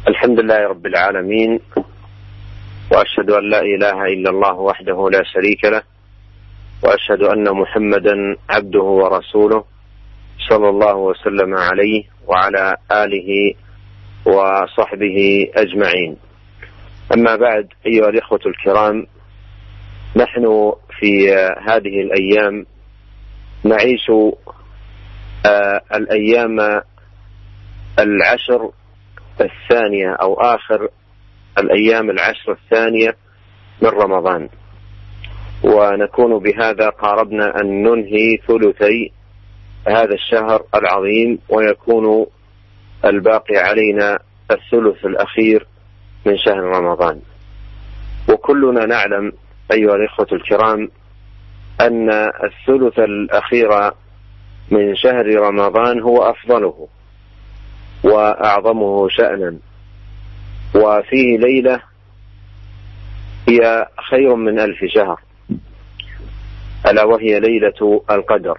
الحمد لله رب العالمين، وأشهد أن لا إله إلا الله وحده لا شريك له، وأشهد أن محمدا عبده ورسوله صلى الله وسلم عليه وعلى آله وصحبه أجمعين. أما بعد، أيها الإخوة الكرام، نحن في هذه الأيام نعيش الأيام العشر الثانية أو آخر الأيام العشر الثانية من رمضان، ونكون بهذا قاربنا أن ننهي ثلثي هذا الشهر العظيم، ويكون الباقي علينا الثلث الأخير من شهر رمضان. وكلنا نعلم أيها الإخوة الكرام أن الثلث الأخير من شهر رمضان هو أفضله وأعظمه شأنا، وفيه ليلة هي خير من 1000 شهر، ألا وهي ليلة القدر،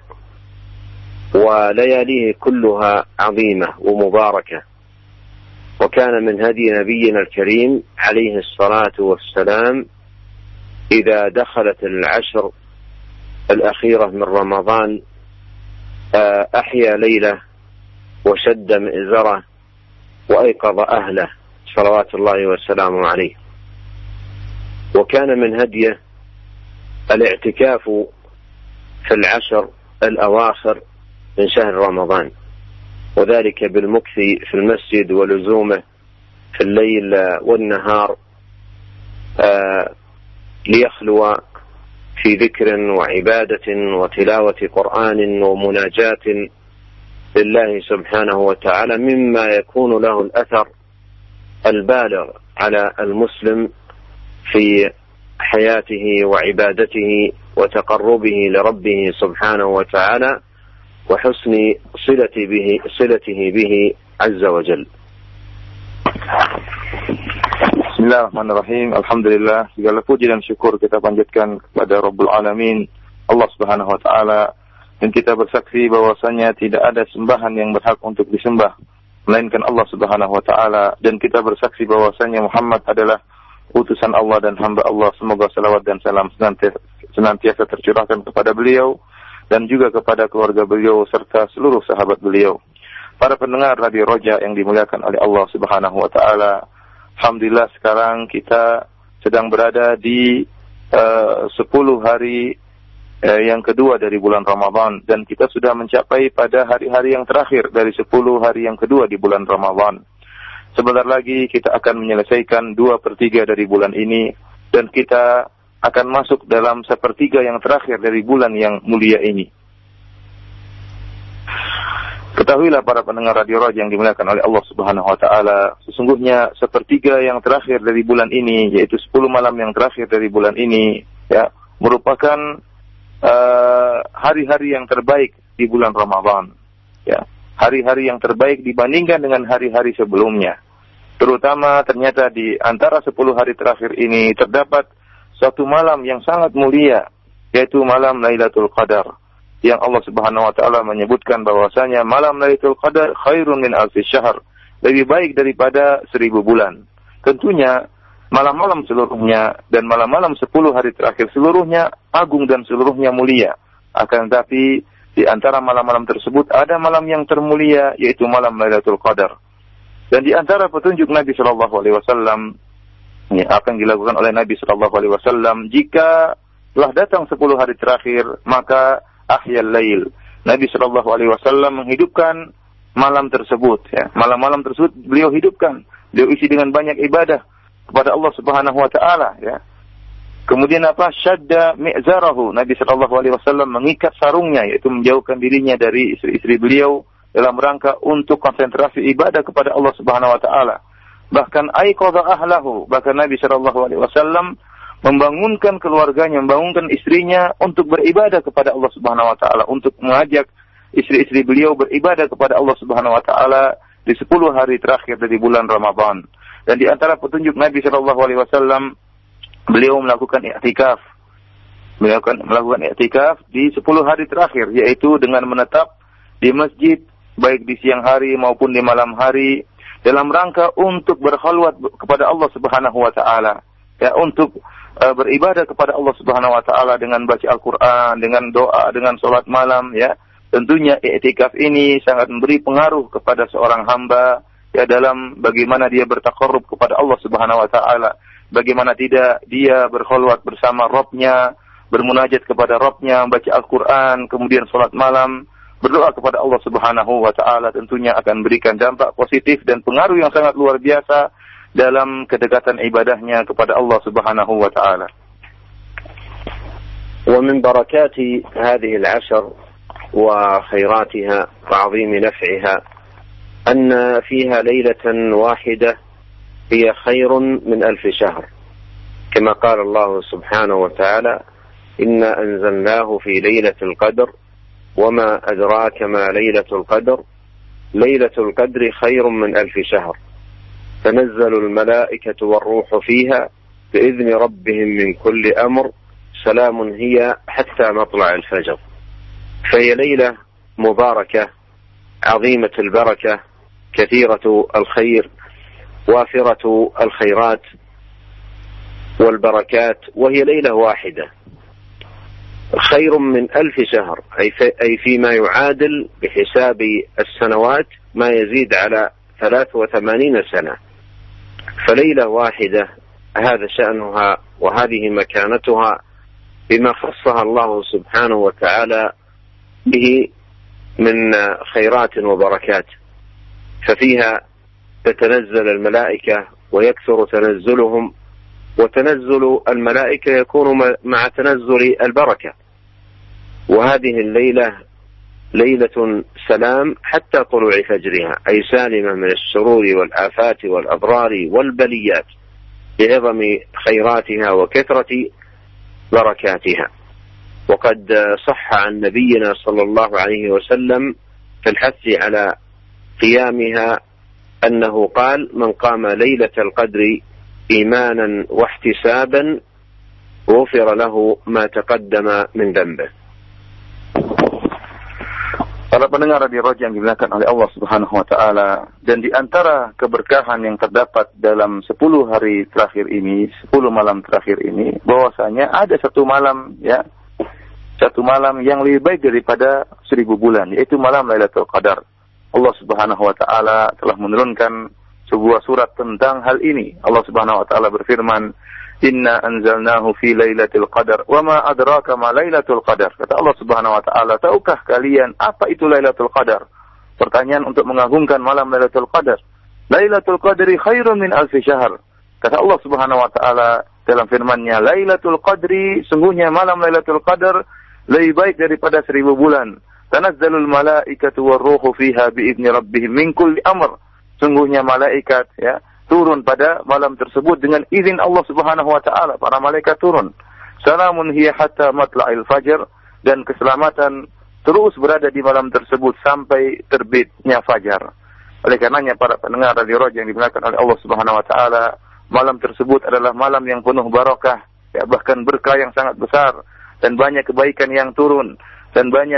ولياليه كلها عظيمة ومباركة. وكان من هدي نبينا الكريم عليه الصلاة والسلام إذا دخلت العشر الأخيرة من رمضان أحيا ليلة وشد مئزره وأيقظ أهله صلوات الله وسلامه عليه. وكان من هديه الاعتكاف في العشر الأواخر من شهر رمضان، وذلك بالمكث في المسجد ولزومه في الليل والنهار ليخلو في ذكر وعبادة وتلاوة قرآن ومناجاة لله سبحانه وتعالى، مما يكون له الأثر البالغ على المسلم في حياته وعبادته وتقربه لربه سبحانه وتعالى وحسن صلته به عز وجل. Bismillahirrahmanirrahim. Alhamdulillah, segala puji dan syukur kita panjatkan kepada Rabbul Alamin, Allah Subhanahu wa taala, dan kita bersaksi bahwasanya tidak ada sembahan yang berhak untuk disembah melainkan Allah Subhanahu wa taala, dan kita bersaksi bahwasanya Muhammad adalah utusan Allah dan hamba Allah. Semoga salawat dan salam senantiasa tercurahkan kepada beliau dan juga kepada keluarga beliau serta seluruh sahabat beliau. Para pendengar Radio Roja yang dimuliakan oleh Allah Subhanahu wa taala, alhamdulillah sekarang kita sedang berada di 10 hari yang kedua dari bulan Ramadan, dan kita sudah mencapai pada hari-hari yang terakhir dari 10 hari yang kedua di bulan Ramadan. Sebentar lagi kita akan menyelesaikan 2/3 dari bulan ini, dan kita akan masuk dalam 1/3 yang terakhir dari bulan yang mulia ini. Ketahuilah para pendengar Radio Roja yang dimuliakan oleh Allah Subhanahu wa taala, sesungguhnya 1/3 yang terakhir dari bulan ini, yaitu 10 malam yang terakhir dari bulan ini, ya, merupakan hari-hari yang terbaik di bulan Ramadan, ya, hari-hari yang terbaik dibandingkan dengan hari-hari sebelumnya. Terutama ternyata di antara 10 hari terakhir ini terdapat suatu malam yang sangat mulia, yaitu malam Lailatul Qadar, yang Allah Subhanahu wa taala menyebutkan bahwasanya malam Lailatul Qadar khairun min 1000 syahr, lebih baik daripada 1000 bulan. Tentunya malam-malam seluruhnya dan malam-malam 10 hari terakhir seluruhnya agung dan seluruhnya mulia. Akan tetapi di antara malam-malam tersebut ada malam yang termulia, yaitu malam Lailatul Qadar. Dan di antara petunjuk Nabi sallallahu alaihi wasallam, apa yang dilakukan oleh Nabi sallallahu alaihi wasallam jika telah datang 10 hari terakhir, maka ahyal lail. Nabi sallallahu alaihi wasallam menghidupkan malam tersebut, ya. Malam-malam tersebut beliau hidupkan. Beliau isi dengan banyak ibadah kepada Allah Subhanahu wa taala, ya. Kemudian syadda mi'zarahu. Nabi sallallahu alaihi wasallam mengikat sarungnya, yaitu menjauhkan dirinya dari istri-istri beliau dalam rangka untuk konsentrasi ibadah kepada Allah Subhanahu wa taala. Bahkan aiqadha ahlahu, bahkan Nabi sallallahu alaihi wasallam membangunkan keluarganya, membangunkan istrinya untuk beribadah kepada Allah Subhanahu wa taala, untuk mengajak istri-istri beliau beribadah kepada Allah Subhanahu wa taala di 10 hari terakhir dari bulan Ramadan. Dan di antara petunjuk Nabi sallallahu alaihi wasallam, beliau melakukan i'tikaf. Melakukan i'tikaf di 10 hari terakhir, yaitu dengan menetap di masjid baik di siang hari maupun di malam hari, dalam rangka untuk berkhalwat kepada Allah Subhanahu wa taala, ya, untuk beribadah kepada Allah Subhanahu wa taala dengan baca Al-Qur'an, dengan doa, dengan salat malam, ya. Tentunya i'tikaf ini sangat memberi pengaruh kepada seorang hamba, ya, dalam bagaimana dia bertaqarrub kepada Allah Subhanahu wa taala, bagaimana tidak dia berkhalwat bersama Rabb-nya, bermunajat kepada Rabb-nya, baca Al-Qur'an, kemudian salat malam, berdoa kepada Allah Subhanahu wa taala, tentunya akan memberikan dampak positif dan pengaruh yang sangat luar biasa dalam kedekatan ibadahnya kepada Allah Subhanahu wa taala. ومن بركات هذه العشر وخيراتها وعظيم نفعها أن فيها ليلة واحدة هي خير من 1000 شهر، كما قال الله سبحانه وتعالى: إنا أنزلناه في ليلة القدر وما أدراك ما ليلة القدر ليلة القدر خير من 1000 شهر تنزل الملائكة والروح فيها بإذن ربهم من كل أمر سلام هي حتى مطلع الفجر. فهي ليلة مباركة عظيمة البركة كثيرة الخير وافرة الخيرات والبركات، وهي ليلة واحدة خير من 1000 شهر، أي فيما يعادل بحساب السنوات ما يزيد على 83 سنة. فليلة واحدة هذا شأنها وهذه مكانتها بما خصها الله سبحانه وتعالى به من خيرات وبركات، ففيها تتنزل الملائكة ويكثر تنزلهم، وتنزل الملائكة يكون مع تنزل البركة. وهذه الليلة ليلة سلام حتى طلوع فجرها، أي سالمة من الشرور والآفات والأضرار والبليات بعظم خيراتها وكثرة بركاتها. وقد صح عن نبينا صلى الله عليه وسلم في الحث على قيامها أنه قال: من قام ليلة القدر إيمانا واحتسابا غفر له ما تقدم من ذنبه. Para pendengar Radio Roja yang dimuliakan oleh Allah Subhanahu wa taala, dan di antara keberkahan yang terdapat dalam 10 hari terakhir ini, 10 malam terakhir ini, bahwasanya ada satu malam, ya, satu malam yang lebih baik daripada 1000 bulan, yaitu malam Lailatul Qadar. Allah Subhanahu wa taala telah menurunkan sebuah surat tentang hal ini. Allah Subhanahu wa taala berfirman: Inna anzalnahu fi lailatul qadar wa ma adraka ma lailatul qadar. Kata Allah Subhanahu wa taala, tahukah kalian apa itu Lailatul Qadar? Pertanyaan untuk mengagungkan malam Lailatul Qadar. Lailatul Qadri khairun min 1000 syahr. Kata Allah Subhanahu wa taala dalam firman-Nya, Lailatul Qadri, sungguhnya malam Lailatul Qadar lebih baik daripada 1000 bulan. Tanazzalul malaikatu war-ruhu fiha bi idzni rabbihim min kulli amr. Sungguhnya malaikat, ya, turun pada malam tersebut dengan izin Allah Subhanahu wa taala. Para malaikat turun. Salamun hiya hatta matla'il fajr, dan keselamatan terus berada di malam tersebut sampai terbitnya fajar. Oleh karenanya para pendengar Radio Roja yang dimuliakan oleh Allah Subhanahu wa taala, malam tersebut adalah malam yang penuh barakah, ya, bahkan berkah yang sangat besar, dan banyak kebaikan yang turun, dan banyak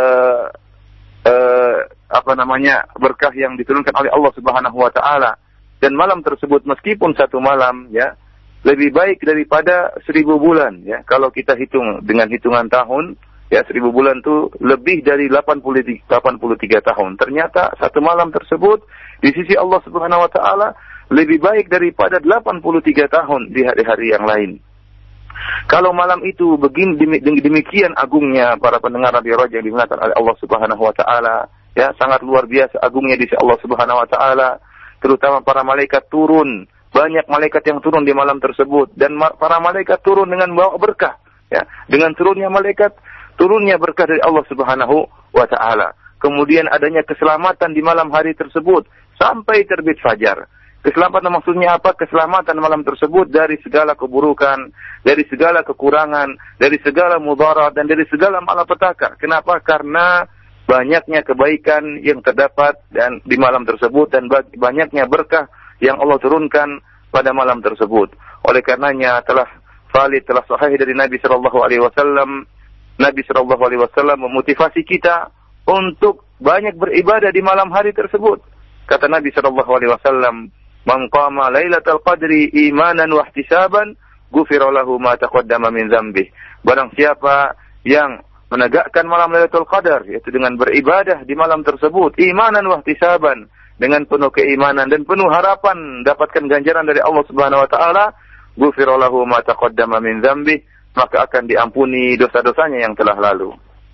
berkah yang diturunkan oleh Allah Subhanahu wa taala. Dan malam tersebut meskipun satu malam, ya, lebih baik daripada 1000 bulan, ya. Kalau kita hitung dengan hitungan tahun, ya, 1000 bulan itu lebih dari 83 tahun. Ternyata satu malam tersebut di sisi Allah Subhanahu wa taala lebih baik daripada 83 tahun di hari-hari yang lain. Kalau malam itu begini demikian agungnya, para pendengar Radio Roja yang dimuliakan oleh Allah Subhanahu wa taala, ya, sangat luar biasa agungnya di sisi Allah Subhanahu wa taala. Terutama para malaikat turun, banyak malaikat yang turun di malam tersebut, dan para malaikat turun dengan bawa berkah, ya, dengan turunnya malaikat, turunnya berkah dari Allah Subhanahu wa taala. Kemudian adanya keselamatan di malam hari tersebut sampai terbit fajar. Keselamatan maksudnya apa? Keselamatan malam tersebut dari segala keburukan, dari segala kekurangan, dari segala mudarat, dan dari segala malapetaka. Kenapa? Karena banyaknya kebaikan yang terdapat dan di malam tersebut, dan banyaknya berkah yang Allah turunkan pada malam tersebut. Oleh karenanya telah sahih dari Nabi sallallahu alaihi wasallam. Nabi sallallahu alaihi wasallam memotivasi kita untuk banyak beribadah di malam hari tersebut. kata Nabi sallallahu alaihi wasallam, "Man qama lailatal qadri imanan wa ihtisaban, ghufira lahu ma taqaddama min dzambih." Barang siapa yang menegakkan malam Lailatul Qadar, yaitu dengan beribadah di malam tersebut, imanan wa ihtisaban, dengan penuh keimanan dan penuh harapan dapatkan ganjaran dari Allah Subhanahu wa taala, ghufira lahu ma taqaddama min dzambih, maka akan diampuni dosa-dosanya yang telah lalu.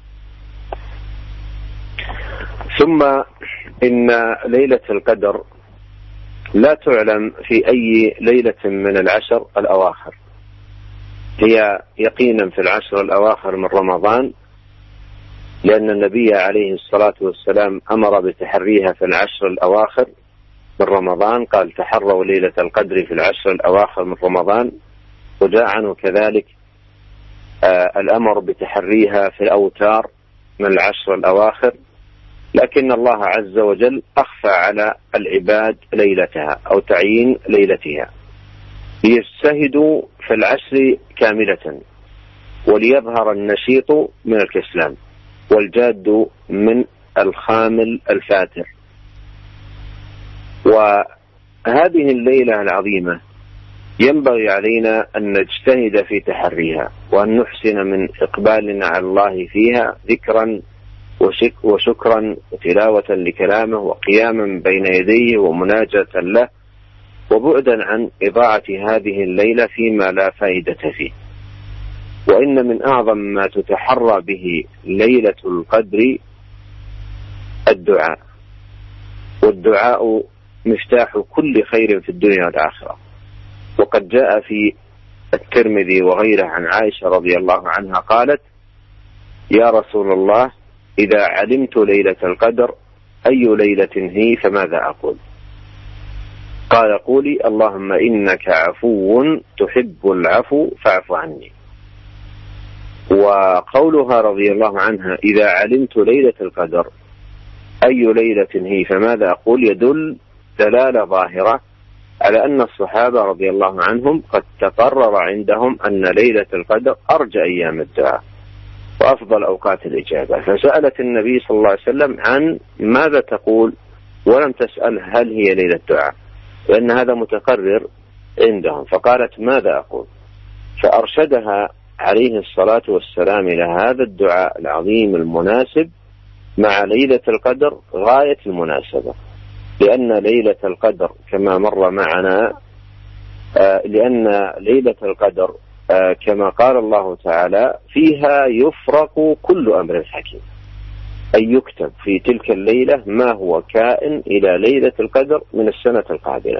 ثم إن ليلة القدر لا تعلم في أي ليلة من العشر الأواخر، هي يقينا في العشر الأواخر من رمضان، لأن النبي عليه الصلاة والسلام أمر بتحريها في العشر الأواخر من رمضان، قال تحروا ليلة القدر في العشر الأواخر من رمضان، وجاء عنه كذلك الأمر بتحريها في الأوتار من العشر الأواخر، لكن الله عز وجل أخفى على العباد ليلتها أو تعيين ليلتها، ليجتهدوا في العشر كاملة، وليظهر النشيط من الكسلان والجاد من الخامل الفاتر. وهذه الليلة العظيمة ينبغي علينا أن نجتهد في تحريها، وأن نحسن من إقبالنا على الله فيها ذكرا وشكرا وتلاوة لكلامه وقياما بين يديه ومناجاة له، وبعدا عن إضاعة هذه الليلة فيما لا فائدة فيه. وإن من أعظم ما تتحرى به ليلة القدر الدعاء، والدعاء مفتاح كل خير في الدنيا والآخرة. وقد جاء في الترمذي وغيره عن عائشة رضي الله عنها قالت: يا رسول الله، إذا علمت ليلة القدر أي ليلة هي فماذا أقول؟ قال: قولي اللهم إنك عفو تحب العفو فاعف عني. وقولها رضي الله عنها إذا علمت ليلة القدر أي ليلة هي فماذا أقول يدل دلالة ظاهرة على أن الصحابة رضي الله عنهم قد تقرر عندهم أن ليلة القدر أرجى أيام الدعاء وأفضل أوقات الإجابة، فسألت النبي صلى الله عليه وسلم عن ماذا تقول، ولم تسأل هل هي ليلة الدعاء، لأن هذا متقرر عندهم، فقالت ماذا أقول، فأرشدها عليه الصلاة والسلام إلى هذا الدعاء العظيم المناسب مع ليلة القدر غاية المناسبة، لأن ليلة القدر كما مر معنا لأن ليلة القدر كما قال الله تعالى فيها يفرق كل أمر حكيم، أي يكتب في تلك الليلة ما هو كائن إلى ليلة القدر من السنة القابلة.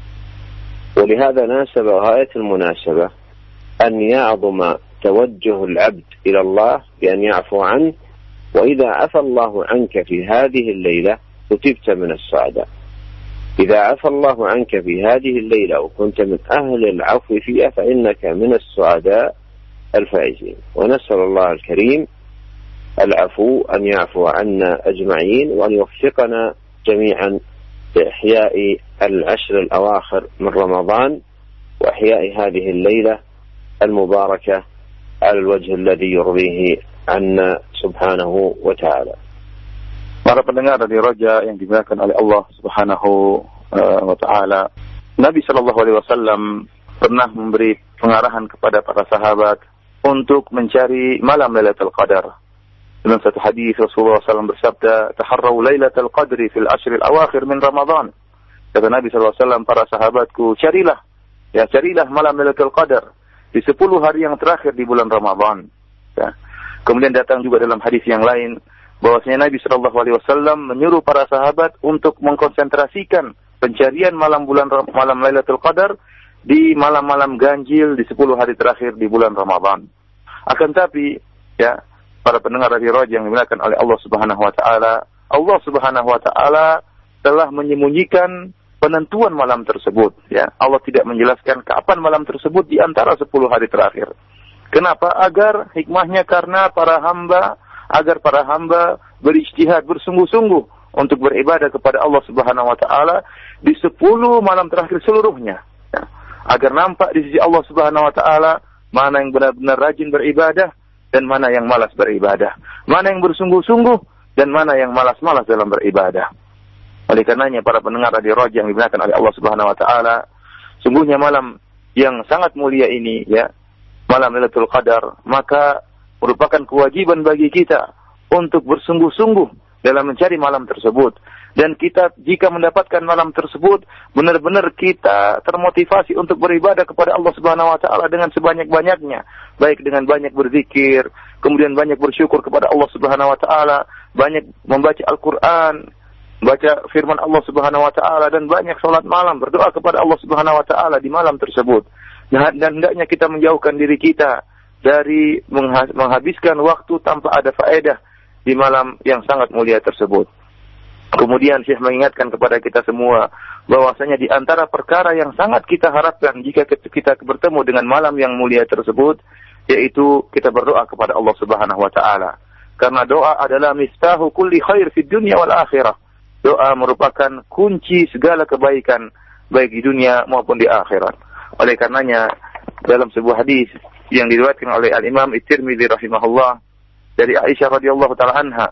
ولهذا ناسب غاية المناسبة أن يعظم توجه العبد إلى الله بأن يعفو عنه، وإذا عفى الله عنك في هذه الليلة كتبت من السعداء. إذا عفى الله عنك في هذه الليلة وكنت من أهل العفو فيها فإنك من السعداء الفائزين. ونسأل الله الكريم العفو أن يعفو عنا أجمعين، وأن يوفقنا جميعا بإحياء العشر الأواخر من رمضان وإحياء هذه الليلة المباركة على الوجه الذي يرضيه عنا سبحانه وتعالى. Para pendengar dari Raja yang dimuliakan oleh Allah Subhanahu wa taala, Nabi sallallahu alaihi wasallam pernah memberi pengarahan kepada para sahabat untuk mencari malam Lailatul Qadar. Dalam satu hadis Rasulullah SAW bersabda, "Taharrau Lailatul Qadri fil ashril awakhir min Ramadan." Kata Nabi sallallahu alaihi wasallam, para sahabatku, carilah malam Lailatul Qadar di 10 hari yang terakhir di bulan Ramadan. Ya. Kemudian datang juga dalam hadis yang lain bahwasanya Nabi sallallahu alaihi wasallam menyuruh para sahabat untuk mengkonsentrasikan pencarian malam Lailatul Qadar di malam-malam ganjil di 10 hari terakhir di bulan Ramadan. Akan tapi ya, para pendengar dari Raja yang dimuliakan oleh Allah Subhanahu wa taala, Allah Subhanahu wa taala telah menyembunyikan penentuan malam tersebut, ya. Allah tidak menjelaskan kapan malam tersebut di antara 10 hari terakhir. Kenapa? Agar hikmahnya karena agar para hamba berijtihad, bersungguh-sungguh untuk beribadah kepada Allah Subhanahu wa taala di 10 malam terakhir seluruhnya, ya. Agar nampak di sisi Allah Subhanahu wa taala mana yang benar-benar rajin beribadah dan mana yang malas beribadah, mana yang bersungguh-sungguh dan mana yang malas-malas dalam beribadah. Oleh karenanya para pendengar Radio Roja yang dimuliakan oleh Allah Subhanahu wa taala, sungguhnya malam yang sangat mulia ini ya, malam Lailatul Qadar, maka merupakan kewajiban bagi kita untuk bersungguh-sungguh dalam mencari malam tersebut. Dan kita jika mendapatkan malam tersebut, benar-benar kita termotivasi untuk beribadah kepada Allah Subhanahu wa taala dengan sebanyak-banyaknya, baik dengan banyak berzikir, kemudian banyak bersyukur kepada Allah Subhanahu wa taala, banyak membaca Al-Qur'an, baca firman Allah Subhanahu wa taala, dan banyak salat malam, berdoa kepada Allah Subhanahu wa taala di malam tersebut. Dan hendaknya kita menjauhkan diri kita dari menghabiskan waktu tanpa ada faedah di malam yang sangat mulia tersebut. Kemudian Syekh mengingatkan kepada kita semua bahwasanya di antara perkara yang sangat kita harapkan jika kita bertemu dengan malam yang mulia tersebut, yaitu kita berdoa kepada Allah Subhanahu wa taala. Karena doa adalah miftahu kulli khair fid dunya wal akhirah. Doa merupakan kunci segala kebaikan baik di dunia maupun di akhirat. Oleh karenanya dalam sebuah hadis yang diriwayatkan oleh Al-Imam At-Tirmidzi rahimahullah dari Aisyah radhiyallahu taala anha,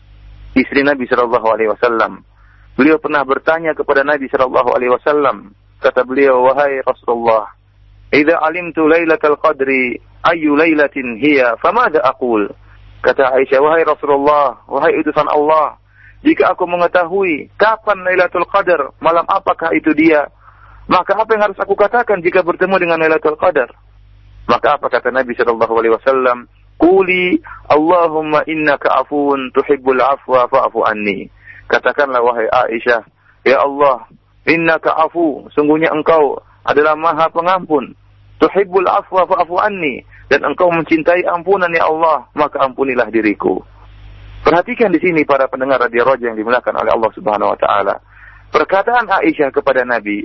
istri Nabi sallallahu alaihi wasallam, beliau pernah bertanya kepada Nabi sallallahu alaihi wasallam, kata beliau, wahai Rasulullah, idza alimtu lailatal qadri ayu lailatin hiya famada aqul. Kata Aisyah, wahai Rasulullah, wahai utusan Allah, jika aku mengetahui kapan Lailatul Qadar, malam apakah itu dia, maka apa yang harus aku katakan jika bertemu dengan Lailatul Qadar? Maka apa kata Nabi sallallahu alaihi wasallam? Quli Allahumma innaka afuun tuhibbul afwa fa'fu anni. Katakanlah wahai Aisyah, ya Allah, innaka afu, sungguhnya engkau adalah Maha Pengampun. Tuhibbul afwa fa'fu anni, dan engkau mencintai ampunan ya Allah, maka ampunilah diriku. Perhatikan di sini para pendengar Radio Roja yang dimuliakan oleh Allah Subhanahu wa taala. Perkataan Aisyah kepada Nabi,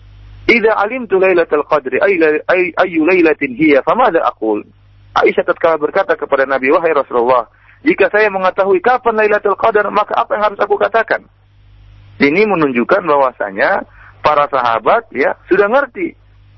"Idza alimtu lailatul qadri ayyu lailatin hiya famadza aqul?" Aisyah tatkala berkata kepada Nabi, wahai Rasulullah, jika saya mengetahui kapan Lailatul Qadar, maka apa yang harus aku katakan? Ini menunjukkan bahwasanya para sahabat ya sudah ngerti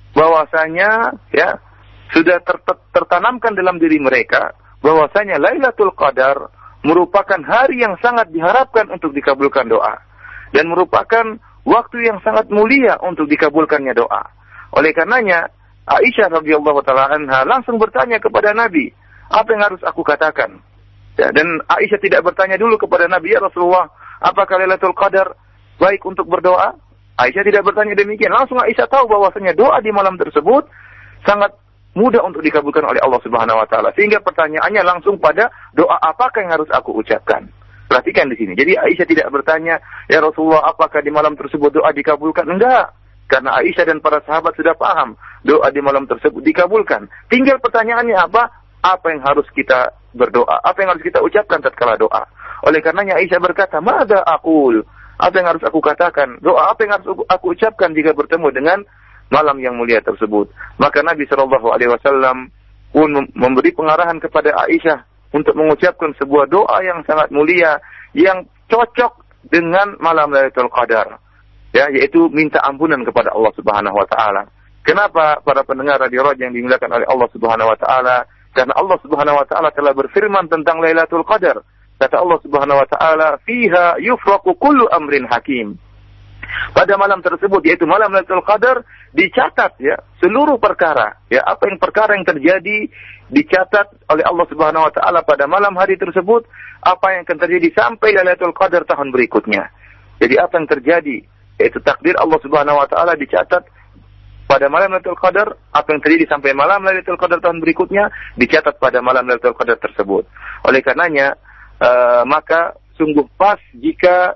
bahwasanya ya sudah tertanamkan dalam diri mereka bahwasanya Lailatul Qadar merupakan hari yang sangat diharapkan untuk dikabulkan doa dan merupakan waktu yang sangat mulia untuk dikabulkannya doa. Oleh karenanya Aisyah radhiyallahu taala anha langsung bertanya kepada Nabi, apa yang harus aku katakan? Ya, dan Aisyah tidak bertanya dulu kepada Nabi, ya Rasulullah, apakah Lailatul Qadar baik untuk berdoa? Aisyah tidak bertanya demikian. Langsung Aisyah tahu bahwasanya doa di malam tersebut sangat mudah untuk dikabulkan oleh Allah Subhanahu wa taala. Sehingga pertanyaannya langsung pada doa apakah yang harus aku ucapkan? Perhatikan di sini. Jadi Aisyah tidak bertanya, ya Rasulullah, apakah di malam tersebut doa dikabulkan? Enggak. Karena Aisyah dan para sahabat sudah paham doa di malam tersebut dikabulkan. Tinggal pertanyaannya apa? Apa yang harus kita berdoa? Apa yang harus kita ucapkan tatkala doa? Oleh karenanya Aisyah berkata, "Madza aqul?" Apa yang harus aku katakan? Doa apa yang harus aku ucapkan jika bertemu dengan malam yang mulia tersebut? Maka Nabi sallallahu alaihi wasallam pun memberi pengarahan kepada Aisyah untuk mengucapkan sebuah doa yang sangat mulia yang cocok dengan malam Lailatul Qadar. Ya, yaitu minta ampunan kepada Allah Subhanahu wa taala. Kenapa para pendengar Radio Roja yang dimuliakan oleh Allah Subhanahu wa taala? Karena Allah Subhanahu wa taala telah berfirman tentang Lailatul Qadar. Kata Allah Subhanahu wa taala, "Fiha yufraqu kullu amrin hakim." Pada malam tersebut, yaitu malam Lailatul Qadar, dicatat ya seluruh perkara, ya apa yang perkara yang terjadi dicatat oleh Allah Subhanahu wa taala pada malam hari tersebut, apa yang akan terjadi sampai Lailatul Qadar tahun berikutnya. Jadi apa yang terjadi, yaitu takdir Allah Subhanahu wa taala dicatat pada malam Lailatul Qadar, apa yang terjadi sampai malam Lailatul Qadar tahun berikutnya dicatat pada malam Lailatul Qadar tersebut. Oleh karenanya maka sungguh pas jika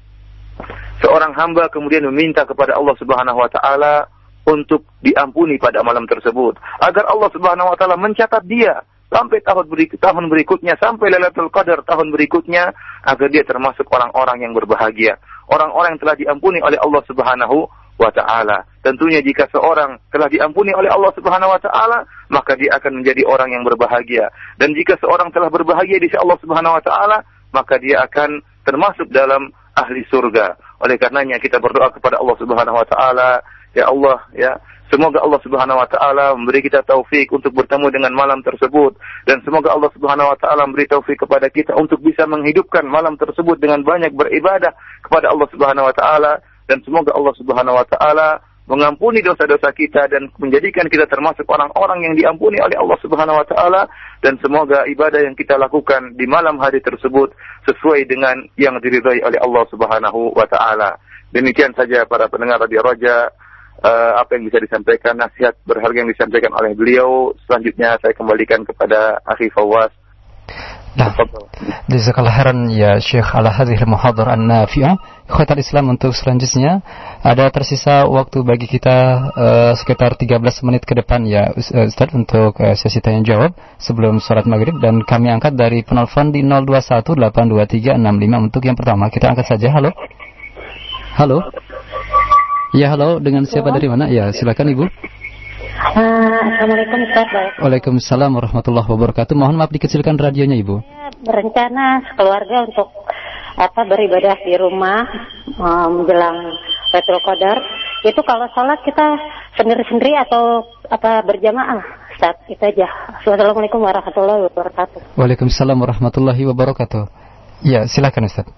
seorang hamba kemudian meminta kepada Allah Subhanahu wa taala untuk diampuni pada malam tersebut, agar Allah Subhanahu wa taala mencatat dia sampai tahun berikutnya, sampai Lailatul Qadar tahun berikutnya, agar dia termasuk orang-orang yang berbahagia, orang-orang yang telah diampuni oleh Allah Subhanahu wa ta'ala. Tentunya jika seorang telah diampuni oleh Allah Subhanahu wa ta'ala, maka dia akan menjadi orang yang berbahagia. Dan jika seorang telah berbahagia di sisi Allah Subhanahu wa ta'ala, maka dia akan termasuk dalam ahli surga. Oleh karenanya kita berdoa kepada Allah Subhanahu wa ta'ala, ya Allah, ya Semoga Allah Subhanahu wa taala memberi kita taufik untuk bertemu dengan malam tersebut, dan semoga Allah Subhanahu wa taala memberi taufik kepada kita untuk bisa menghidupkan malam tersebut dengan banyak beribadah kepada Allah Subhanahu wa taala, dan semoga Allah Subhanahu wa taala mengampuni dosa-dosa kita dan menjadikan kita termasuk orang-orang yang diampuni oleh Allah Subhanahu wa taala, dan semoga ibadah yang kita lakukan di malam hari tersebut sesuai dengan yang diridhai oleh Allah Subhanahu wa taala. Demikian saja para pendengar Radio Roja, apa yang bisa disampaikan, nasihat berharga yang disampaikan oleh beliau. Selanjutnya saya kembalikan kepada Akhi Fawaz. Nah, jazakallahu khairan ya Syekh ala hadhil muhadharah an-nafi'ah. Ikhwatal Islam, untuk selanjutnya ada tersisa waktu bagi kita sekitar 13 menit ke depan ya Ustaz, untuk sesi tanya jawab sebelum salat maghrib, dan kami angkat dari penelpon di 02182365 untuk yang pertama. Kita angkat saja. Halo. Halo. Ya, halo, dengan siapa, dari mana? Ya, silakan Ibu. Assalamualaikum Ustaz. Waalaikumsalam warahmatullahi wabarakatuh. Mohon maaf dikecilkan radionya Ibu. Saya berencana sekeluarga untuk beribadah di rumah menjelang Lailatul Qadar. Itu kalau sholat kita sendiri-sendiri atau berjamaah Ustaz? Itu aja. Assalamualaikum warahmatullahi wabarakatuh. Waalaikumsalam warahmatullahi wabarakatuh. Ya, silakan Ustaz.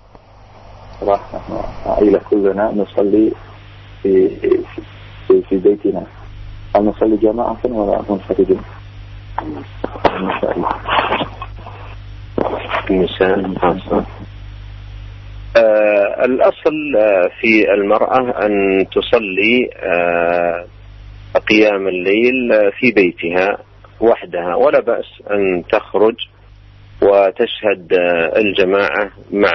Ila kullana nusalli fi baitina. نصلي جماعة ولا منفردين؟ الأصل في المرأة أن تصلي قيام الليل في بيتها وحدها، ولا بأس أن تخرج وتشهد الجماعة مع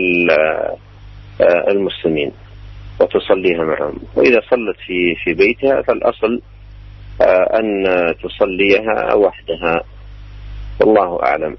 المسلمين وتصليها معهم. وإذا صلت في بيتها فالأصل أن تصليها وحدها، والله أعلم.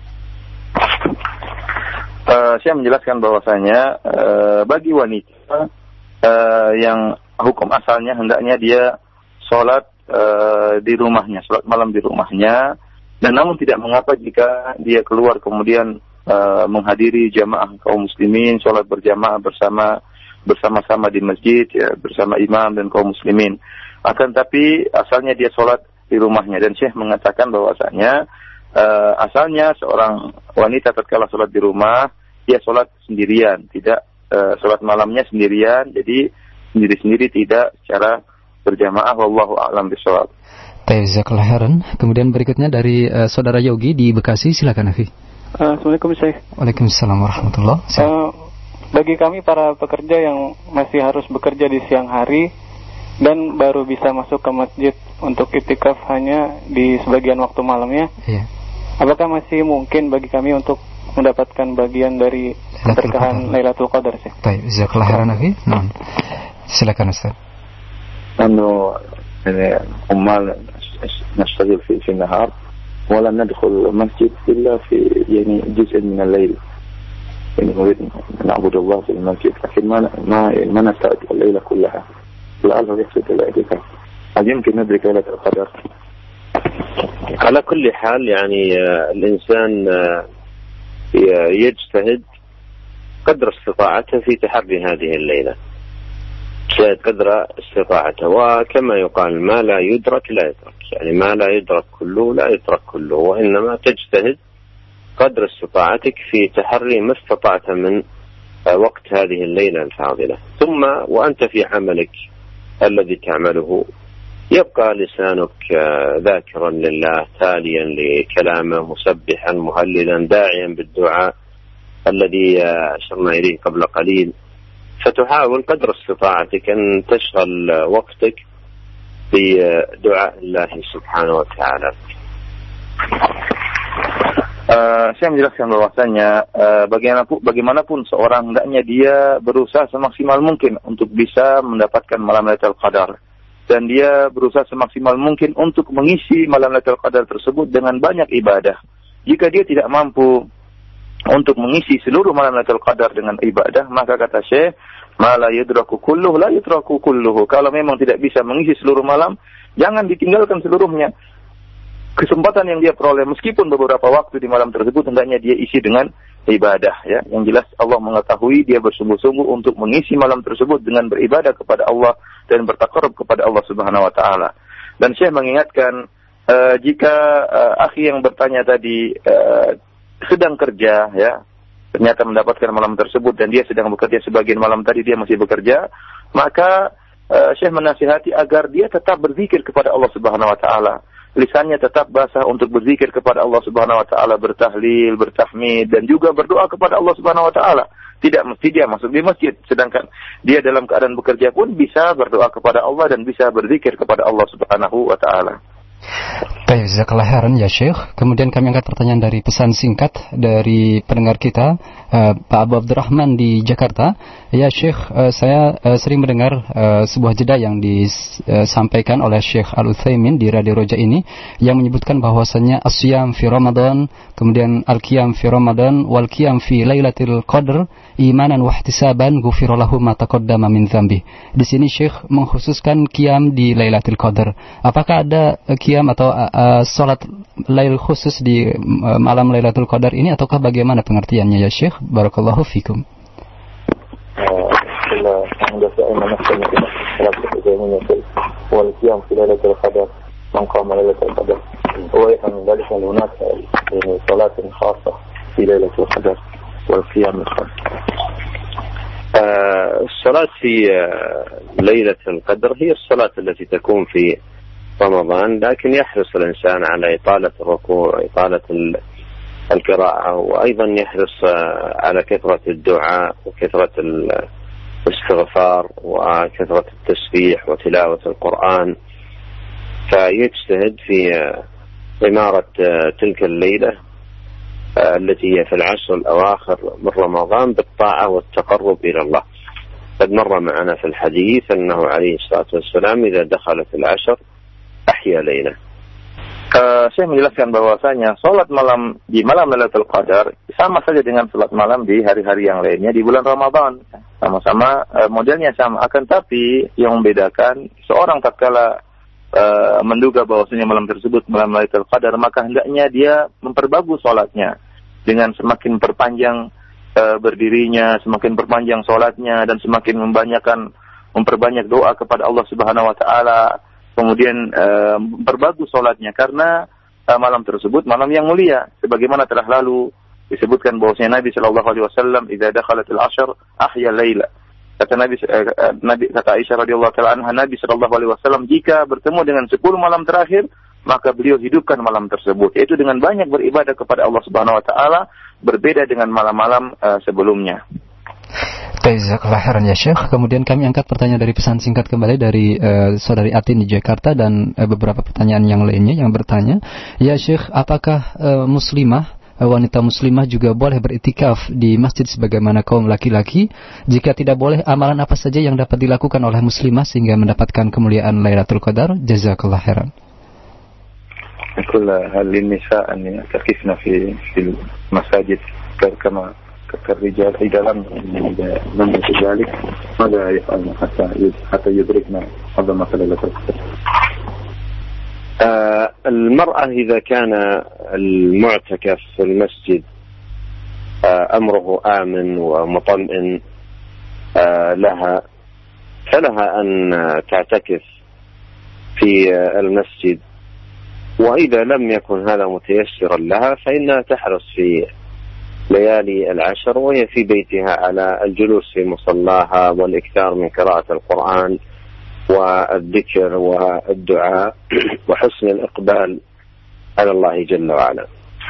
Saya menjelaskan bahwasanya bagi wanita yang hukum asalnya hendaknya dia sholat di rumahnya, sholat malam di rumahnya, dan namun tidak mengapa jika dia keluar kemudian menghadiri jamaah kaum muslimin, sholat berjamaah bersama-sama di masjid ya, bersama imam dan kaum muslimin. Akan tapi asalnya dia sholat di rumahnya, dan Syekh mengatakan bahwasanya asalnya seorang wanita tatkala sholat di rumah dia sholat sendirian, tidak sholat malamnya sendirian, jadi sendiri-sendiri, tidak secara berjamaah. Wallahu a'lam bishawab. Jazakallahu khairan. Kemudian berikutnya dari saudara Yogi di Bekasi, silakan Afi. Assalamualaikum Syekh. Waalaikumsalam warahmatullahi wabarakatuh. Bagi kami para pekerja yang masih harus bekerja di siang hari dan baru bisa masuk ke masjid untuk iktikaf hanya di sebagian waktu malamnya, apakah masih mungkin bagi kami untuk mendapatkan bagian dari keberkahan Lailatul Qadar, Syekh? Baik, jazakallahu khairan Afi. Silakan Ustaz. عمال نشتغل في النهار ولا ندخل المسجد إلا في جزء من الليل، نريد نعبد الله في المسجد، لكن ما نستعد الليلة كلها، لعله يقصد الاعتكاف. هل يمكن ندرك ليلة القدر؟ على كل حال الإنسان يجتهد قدر استطاعته في تحري هذه الليلة، يجتهد قدر استطاعته، وكما يقال ما لا يدرك لا يترك، ما لا يدرك كله لا يترك كله، وإنما تجتهد قدر استطاعتك في تحري ما استطعت من وقت هذه الليلة الفاضلة. ثم وأنت في عملك الذي تعمله يبقى لسانك ذاكرا لله، تاليا لكلامه، مسبحا مهللا، داعيا بالدعاء الذي أشرنا إليه قبل قليل. فتحاول قدر استطاعتك أن تشغل وقتك بدعاء الله سبحانه وتعالى. Saya menjelaskan bahwasanya bagaimanapun seorang hendaknya dia berusaha semaksimal mungkin untuk bisa mendapatkan malam Lailatul Qadar, dan dia berusaha semaksimal mungkin untuk mengisi malam Lailatul Qadar tersebut dengan banyak ibadah. Jika dia tidak mampu untuk mengisi seluruh malam Lailatul Qadar dengan ibadah, maka kata Syekh, ma la yudraku kulluhu la yutraku kulluhu. Kalau memang tidak bisa mengisi seluruh malam, jangan ditinggalkan seluruhnya. Kesempatan yang dia peroleh meskipun beberapa waktu di malam tersebut hendaknya dia isi dengan ibadah, ya. Yang jelas Allah mengetahui dia bersungguh-sungguh untuk mengisi malam tersebut dengan beribadah kepada Allah dan bertaqarrub kepada Allah Subhanahu wa taala. Dan Syekh mengingatkan jika akhi yang bertanya tadi sedang kerja, ya, ternyata mendapatkan malam tersebut dan dia sedang bekerja sebagian malam tadi dia masih bekerja, maka Syekh menasihati agar dia tetap berzikir kepada Allah Subhanahu wa taala. Lisannya tetap basah untuk berzikir kepada Allah Subhanahu wa taala, bertahlil, bertahmid dan juga berdoa kepada Allah Subhanahu wa taala. Tidak mesti dia masuk di masjid, sedangkan dia dalam keadaan bekerja pun bisa berdoa kepada Allah dan bisa berzikir kepada Allah Subhanahu wa taala. Baik, jazakallah khairan ya Syekh. Kemudian kami angkat pertanyaan dari pesan singkat dari pendengar kita, Pak Abu Abdurrahman di Jakarta. Ya Syekh, saya sering mendengar sebuah jeda yang disampaikan oleh Syekh Al-Utsaimin di Radio Roja ini yang menyebutkan bahwasanya as-siyam fi Ramadan, kemudian al-qiyam fi Ramadan wal qiyam fi Lailatul Qadar imanan wa ihtisaban ghufira lahu ma taqaddama min dzambi. Di sini Syekh mengkhususkan qiyam di Lailatul Qadar. Apakah ada qiyam atau salat lail khusus di malam Lailatul Qadar ini ataukah bagaimana pengertiannya ya Syekh? Barakallahu fikum. والقيام في ليلة القدر من قام ليلة القدر ويفهم من ذلك أن هناك صلاة خاصة في ليلة القدر والقيام الخاص. الصلاة في ليلة القدر هي الصلاة التي تكون في رمضان، لكن يحرص الإنسان على إطالة الركوع، إطالة القراءة، وأيضا يحرص على كثرة الدعاء وكثرة الاستغفار وكثرة التسبيح وتلاوة القرآن، فيجتهد في إمارة تلك الليلة التي هي في العشر الأواخر من رمضان بالطاعة والتقرب إلى الله. قد مر معنا في الحديث أنه عليه الصلاة والسلام إذا دخلت العشر أحيا ليلة. Saya menjelaskan bahwasanya salat malam di malam Lailatul Qadar sama saja dengan salat malam di hari-hari yang lainnya di bulan Ramadan. Sama-sama modelnya sama, akan tapi yang membedakan seorang tatkala menduga bahwasanya malam tersebut malam Lailatul Qadar, maka hendaknya dia memperbagus salatnya dengan semakin perpanjang berdirinya, semakin perpanjang salatnya dan semakin memperbanyak doa kepada Allah Subhanahu wa taala. Kemudian berbagus sholatnya karena malam tersebut malam yang mulia, sebagaimana telah lalu disebutkan bahwasanya Nabi Shallallahu Alaihi Wasallam idza dakhalatil ashr ahya laila. Kata kata Aisyah radhiyallahu taala anha, Nabi Shallallahu Alaihi Wasallam jika bertemu dengan 10 malam terakhir maka beliau hidupkan malam tersebut, yaitu dengan banyak beribadah kepada Allah Subhanahu Wa Taala, berbeda dengan malam-malam sebelumnya. Jazakallah khairan ya Syekh. Kemudian kami angkat pertanyaan dari pesan singkat kembali dari saudari Atin di Jakarta dan beberapa pertanyaan yang lainnya yang bertanya, ya Syekh, apakah wanita muslimah juga boleh beriktikaf di masjid sebagaimana kaum laki-laki? Jika tidak boleh, amalan apa saja yang dapat dilakukan oleh muslimah sehingga mendapatkan kemuliaan Lailatul Qadar? Jazakallah khairan. كل للنساء أن يعتكفن في المساجد كما كالرجال إذا لم يكن ذلك ماذا يفعلن حتى يدركنا عظمة ليلة القدر؟ المرأة إذا كان المعتكف في المسجد أمره آمن ومطمئن لها فلها أن تعتكف في المسجد، وإذا لم يكن هذا متيسرا لها فإنها تحرص في ليالي العشر وهي في بيتها على الجلوس في مصلاها والإكثار من قراءة القرآن والذكر والدعاء وحسن الإقبال على الله جل وعلا.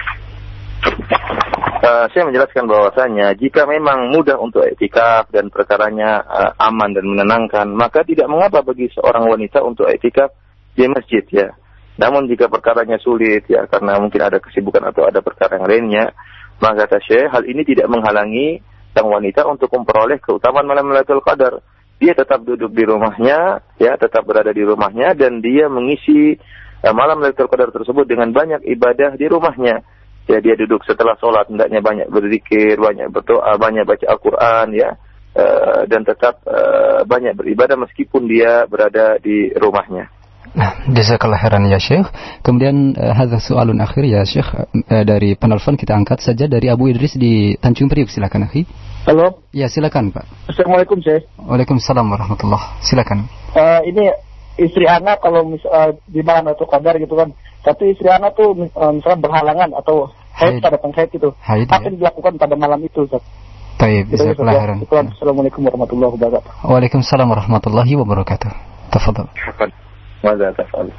Saya menjelaskan bahwasanya jika memang mudah untuk iktikaf dan perkaranya aman dan menenangkan, maka tidak mengapa bagi seorang wanita untuk iktikaf di masjid, ya. Namun jika perkaranya sulit, ya, karena mungkin ada kesibukan atau ada perkara yang lainnya, maka kata Syekh, hal ini tidak menghalangi sang wanita untuk memperoleh keutamaan malam Lailatul Qadar. Dia tetap duduk di rumahnya, ya, tetap berada di rumahnya dan dia mengisi malam Lailatul Qadar tersebut dengan banyak ibadah di rumahnya. Ya, dia duduk setelah sholat, hendaknya banyak berzikir, banyak berdoa, banyak baca Al-Quran, ya, dan tetap banyak beribadah meskipun dia berada di rumahnya. Nah, jazakallah khairan ya Syekh. Kemudian hadza soalun akhir ya Syekh, dari penelpon kita angkat saja dari Abu Idris di Tanjung Priuk, silakan akhi. Halo. Ya, silakan Pak. Assalamualaikum Syekh. Waalaikumsalam warahmatullah. Silakan. Ini istri anak kalau di malam Lailatul Qadar gitu kan. Tapi istri anak tuh misalnya berhalangan atau haid pada haid gitu. Apa yang dilakukan pada malam itu Ustaz? Baik, jazakallah khairan. Assalamualaikum warahmatullahi wabarakatuh. Waalaikumsalam warahmatullahi wabarakatuh. Tafadhal. ماذا تفعل؟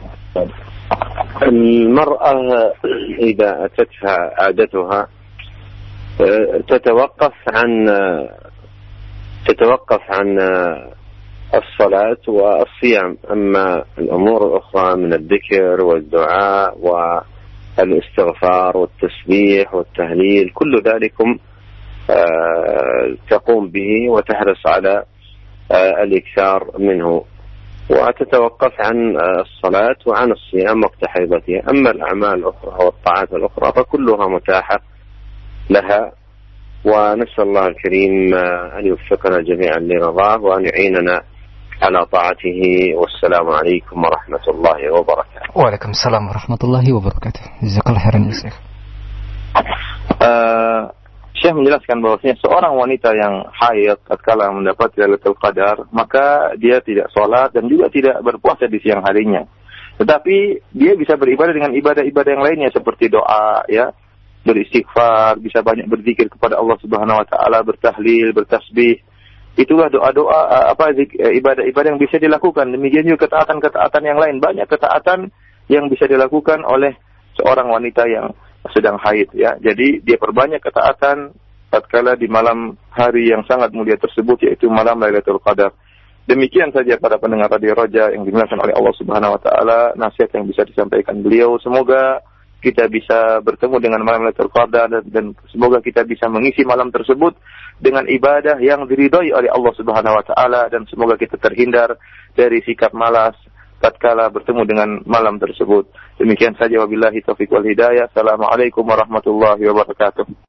المرأة إذا أتتها عادتها تتوقف عن الصلاة والصيام، أما الأمور الأخرى من الذكر والدعاء والاستغفار والتسبيح والتهليل كل ذلك تقوم به وتحرص على الإكثار منه، وتتوقف عن الصلاة وعن الصيام وقت حيضتها. أما الأعمال الأخرى والطاعات الأخرى فكلها متاحة لها، ونسأل الله الكريم أن يوفقنا جميعا لرضاه وأن يعيننا على طاعته. والسلام عليكم ورحمة الله وبركاته. وعليكم السلام ورحمة الله وبركاته. جزاك الله خيرا يا شيخ. Syekh menjelaskan bahwasanya seorang wanita yang haid tatkala mendapat Lailatul Qadar, maka dia tidak sholat dan juga tidak berpuasa di siang harinya. Tetapi dia bisa beribadah dengan ibadah-ibadah yang lainnya seperti doa, ya, beristighfar, bisa banyak berzikir kepada Allah Subhanahu wa taala, bertahlil, bertasbih. Itulah doa-doa ibadah-ibadah yang bisa dilakukan. Demikian juga ketaatan-ketaatan yang lain, banyak ketaatan yang bisa dilakukan oleh seorang wanita yang sedang haid, ya. Jadi dia perbanyak ketaatan tatkala di malam hari yang sangat mulia tersebut, yaitu malam Lailatul Qadar. Demikian saja para pendengar Radio Roja yang dimuliakan oleh Allah Subhanahu wa taala, nasihat yang bisa disampaikan beliau. Semoga kita bisa bertemu dengan malam Lailatul Qadar dan semoga kita bisa mengisi malam tersebut dengan ibadah yang diridhai oleh Allah Subhanahu wa taala, dan semoga kita terhindar dari sikap malas tatkala bertemu dengan malam tersebut. Demikian saja, wabillahi taufiq wal hidayah. Assalamualaikum warahmatullahi wabarakatuh.